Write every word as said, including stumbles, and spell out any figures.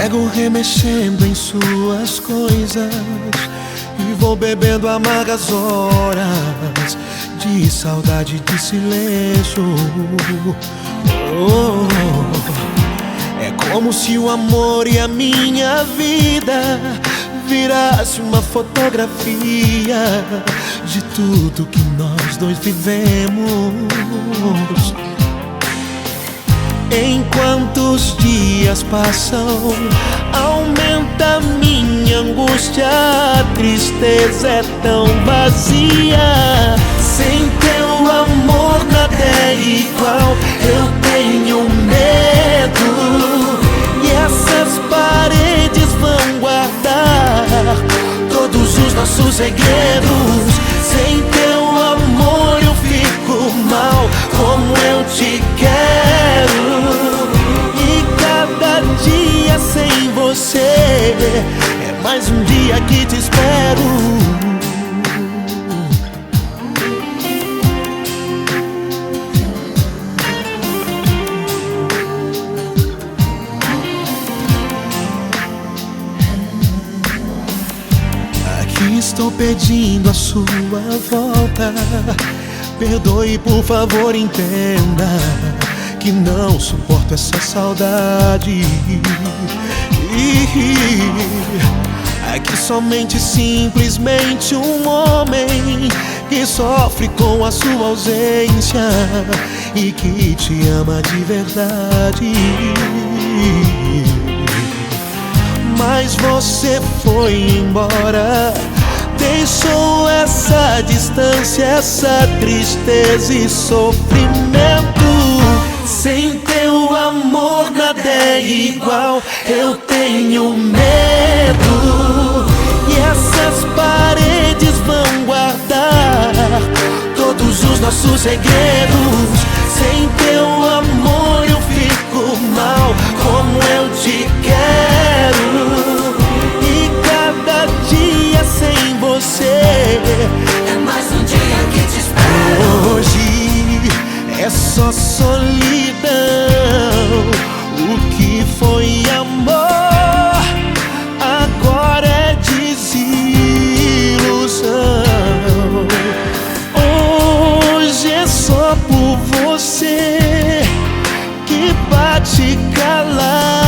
pego remexendo em suas coisas e vou bebendo amargas horas de saudade, de silêncio. Oh, é como se o amor e a minha vida virasse uma fotografia de tudo que nós dois vivemos. Enquanto os dias passam, aumenta minha angústia, a tristeza é tão vazia. Sem teu amor nada é igual, eu tenho medo, e essas paredes vão guardar todos os nossos segredos. Sem teu amor eu fico mal, como eu te quero. Sem você é mais um dia que te espero. Aqui estou pedindo a sua volta. Perdoe, por favor, entenda que não suporto essa saudade. É que somente, simplesmente um homem que sofre com a sua ausência e que te ama de verdade. Mas você foi embora, deixou essa distância, essa tristeza e sofrimento. Sem teu amor nada é igual, eu tenho medo, e essas paredes vão guardar todos os nossos segredos. Sem teu amor eu fico mal, como eu te quero. E cada dia sem você é mais um dia que te espero. Hoje é só solidão, o que foi amor agora é desilusão. Hoje é só por você que bate calado